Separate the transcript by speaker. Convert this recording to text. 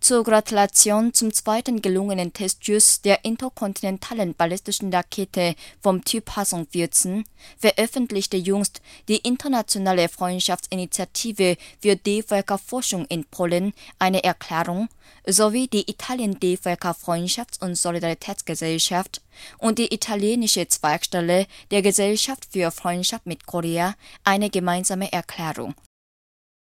Speaker 1: Zur Gratulation zum zweiten gelungenen Testschuss der interkontinentalen ballistischen Rakete vom Typ Hwasong-14 veröffentlichte jüngst die Internationale Freundschaftsinitiative für D-Völkerforschung in Polen eine Erklärung sowie die Italien-D-Völker-Freundschafts- und Solidaritätsgesellschaft und die italienische Zweigstelle der Gesellschaft für Freundschaft mit Korea eine gemeinsame Erklärung